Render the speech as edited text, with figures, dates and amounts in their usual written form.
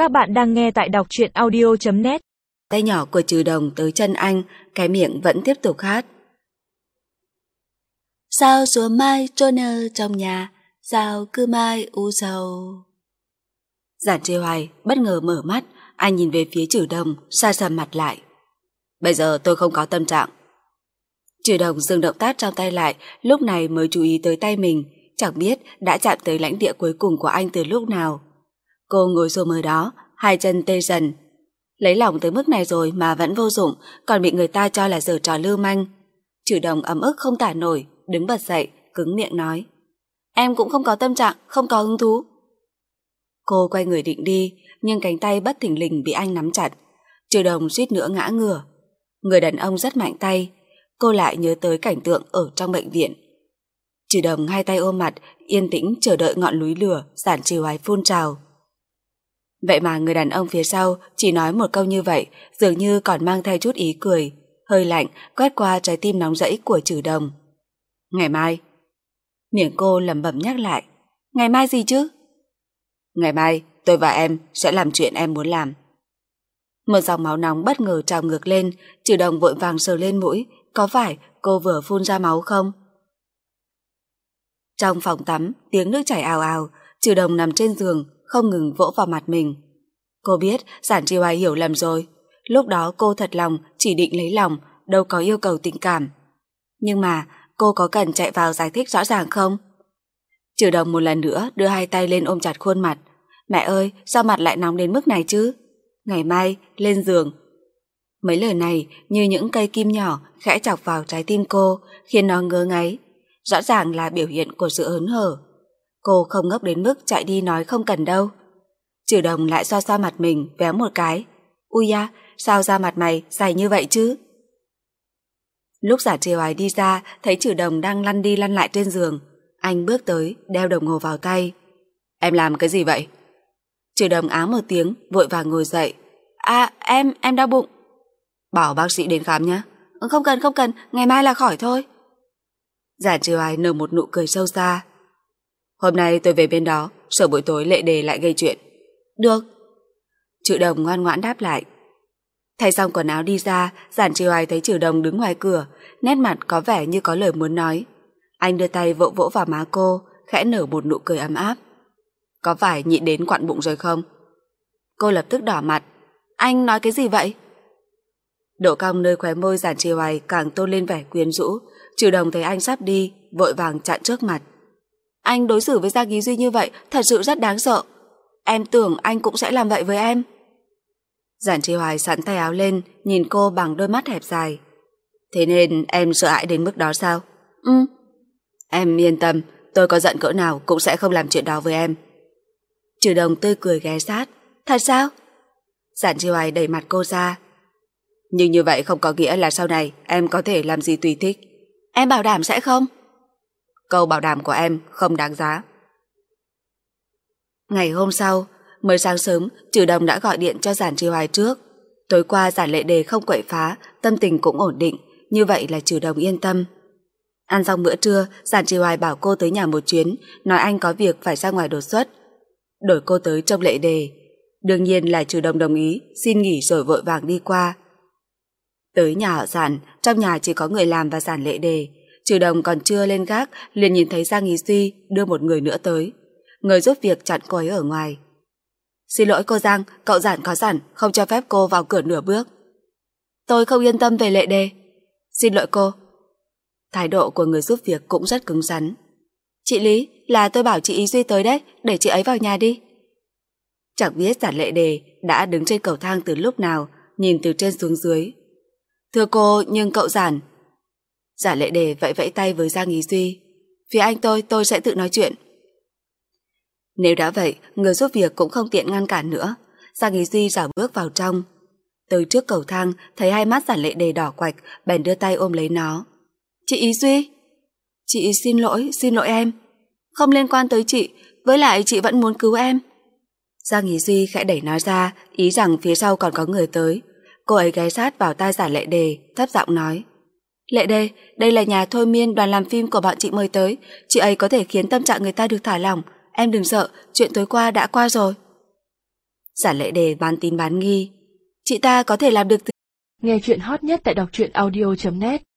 Các bạn đang nghe tại đọc truyện audio.net. Tay nhỏ của Trừ Đồng tới chân anh, cái miệng vẫn tiếp tục hát. Sao số mai trôn ở trong nhà, sao cứ mai u sầu. Giản Trì Hoài bất ngờ mở mắt, anh nhìn về phía Trừ Đồng, xa sầm mặt lại. Bây giờ tôi không có tâm trạng. Trừ Đồng dừng động tác trong tay lại, lúc này mới chú ý tới tay mình, chẳng biết đã chạm tới lãnh địa cuối cùng của anh từ lúc nào. Cô ngồi xổm ở đó, hai chân tê dần. Lấy lòng tới mức này rồi mà vẫn vô dụng, còn bị người ta cho là giở trò lưu manh. Trừ Đồng ấm ức không tả nổi, đứng bật dậy, cứng miệng nói. Em cũng không có tâm trạng, không có hứng thú. Cô quay người định đi, nhưng cánh tay bất thình lình bị anh nắm chặt. Trừ Đồng suýt nữa ngã ngửa. Người đàn ông rất mạnh tay, cô lại nhớ tới cảnh tượng ở trong bệnh viện. Trừ Đồng hai tay ôm mặt, yên tĩnh chờ đợi ngọn núi lửa Giản Trì Hoài phun trào. Vậy mà người đàn ông phía sau chỉ nói một câu như vậy, dường như còn mang theo chút ý cười, hơi lạnh quét qua trái tim nóng rẫy của Trừ Đồng. Ngày mai. Miệng cô lẩm bẩm nhắc lại. Ngày mai gì chứ? Ngày mai tôi và em sẽ làm chuyện em muốn làm. Một dòng máu nóng bất ngờ trào ngược lên, Trừ Đồng vội vàng sờ lên mũi, có phải cô vừa phun ra máu không? Trong phòng tắm, tiếng nước chảy ào ào, Trừ Đồng nằm trên giường, không ngừng vỗ vào mặt mình. Cô biết Giản Trì Hoài hiểu lầm rồi. Lúc đó cô thật lòng chỉ định lấy lòng, đâu có yêu cầu tình cảm. Nhưng mà cô có cần chạy vào giải thích rõ ràng không? Trừ Đồng một lần nữa đưa hai tay lên ôm chặt khuôn mặt. Mẹ ơi, sao mặt lại nóng đến mức này chứ? Ngày mai, lên giường. Mấy lời này như những cây kim nhỏ khẽ chọc vào trái tim cô, khiến nó ngứa ngáy. Rõ ràng là biểu hiện của sự hớn hở. Cô không ngốc đến mức chạy đi nói không cần đâu. Trừ Đồng lại xoa xoa mặt mình, véo một cái. Ui da, sao da mặt mày dày như vậy chứ? Lúc Giản Trì Hoài đi ra, thấy Trừ Đồng đang lăn đi lăn lại trên giường. Anh bước tới, đeo đồng hồ vào tay. Em làm cái gì vậy? Trừ Đồng áng một tiếng, vội vàng ngồi dậy. À, em đau bụng. Bảo bác sĩ đến khám nhé. Không cần, ngày mai là khỏi thôi. Giản Trì Hoài nở một nụ cười sâu xa. Hôm nay tôi về bên đó, sợ buổi tối Lệ Đề lại gây chuyện. Được. Trừ Đồng ngoan ngoãn đáp lại. Thay xong quần áo đi ra, Giản Trì Hoài thấy Trừ Đồng đứng ngoài cửa, nét mặt có vẻ như có lời muốn nói. Anh đưa tay vỗ vỗ vào má cô, khẽ nở một nụ cười ấm áp. Có phải nhịn đến quặn bụng rồi không? Cô lập tức đỏ mặt. Anh nói cái gì vậy? Độ cong nơi khóe môi Giản Trì Hoài càng tôn lên vẻ quyến rũ. Trừ Đồng thấy anh sắp đi, vội vàng chặn trước mặt. Anh đối xử với Giang Ý Duy như vậy thật sự rất đáng sợ. Em tưởng anh cũng sẽ làm vậy với em. Giản Trì Hoài sẵn tay áo lên, nhìn cô bằng đôi mắt hẹp dài. Thế nên em sợ hãi đến mức đó sao? Em yên tâm, tôi có giận cỡ nào cũng sẽ không làm chuyện đó với em. Trừ Đồng tươi cười ghé sát. Thật sao? Giản Trì Hoài đẩy mặt cô ra. Nhưng như vậy không có nghĩa là sau này em có thể làm gì tùy thích. Em bảo đảm sẽ không? Câu bảo đảm của em không đáng giá. Ngày hôm sau, mới sáng sớm, Trừ Đồng đã gọi điện cho Giản Trì Hoài trước. Tối qua Giản Lệ Đề không quậy phá, tâm tình cũng ổn định, như vậy là Trừ Đồng yên tâm. Ăn xong bữa trưa, Giản Trì Hoài bảo cô tới nhà một chuyến, nói anh có việc phải ra ngoài đột xuất. Đổi cô tới trông Lệ Đề. Đương nhiên là Trừ Đồng đồng ý, xin nghỉ rồi vội vàng đi qua. Tới nhà họ Giản, trong nhà chỉ có người làm và Giản Lệ Đề. Trừ Đồng còn chưa lên gác, liền nhìn thấy Giang Ý Duy đưa một người nữa tới. Người giúp việc chặn cô ấy ở ngoài. Xin lỗi cô Giang, cậu Giản có dặn không cho phép cô vào cửa nửa bước. Tôi không yên tâm về Lệ Đề. Xin lỗi cô. Thái độ của người giúp việc cũng rất cứng rắn. Chị Lý, là tôi bảo chị Ý Duy tới đấy, để chị ấy vào nhà đi. Chẳng biết Giản Lệ Đề đã đứng trên cầu thang từ lúc nào, nhìn từ trên xuống dưới. Thưa cô, nhưng cậu Giản. Giản Lệ Đề vẫy vẫy tay với Giang Ý Duy. Phía anh tôi sẽ tự nói chuyện. Nếu đã vậy, người giúp việc cũng không tiện ngăn cản nữa. Giang Ý Duy rảo bước vào trong. Tới trước cầu thang, thấy hai mắt Giản Lệ Đề đỏ quạch, bèn đưa tay ôm lấy nó. Chị Ý Duy. Chị xin lỗi em. Không liên quan tới chị, với lại chị vẫn muốn cứu em. Giang Ý Duy khẽ đẩy nó ra, ý rằng phía sau còn có người tới. Cô ấy ghé sát vào tai Giản Lệ Đề, thấp giọng nói. Lệ Đề, đây là nhà thôi miên đoàn làm phim của bọn chị mời tới. Chị ấy có thể khiến tâm trạng người ta được thả lỏng. Em đừng sợ, chuyện tối qua đã qua rồi. Giản Lệ Đề bán tín bán nghi. Chị ta có thể làm được Nghe chuyện hot nhất tại đọc truyện audio.net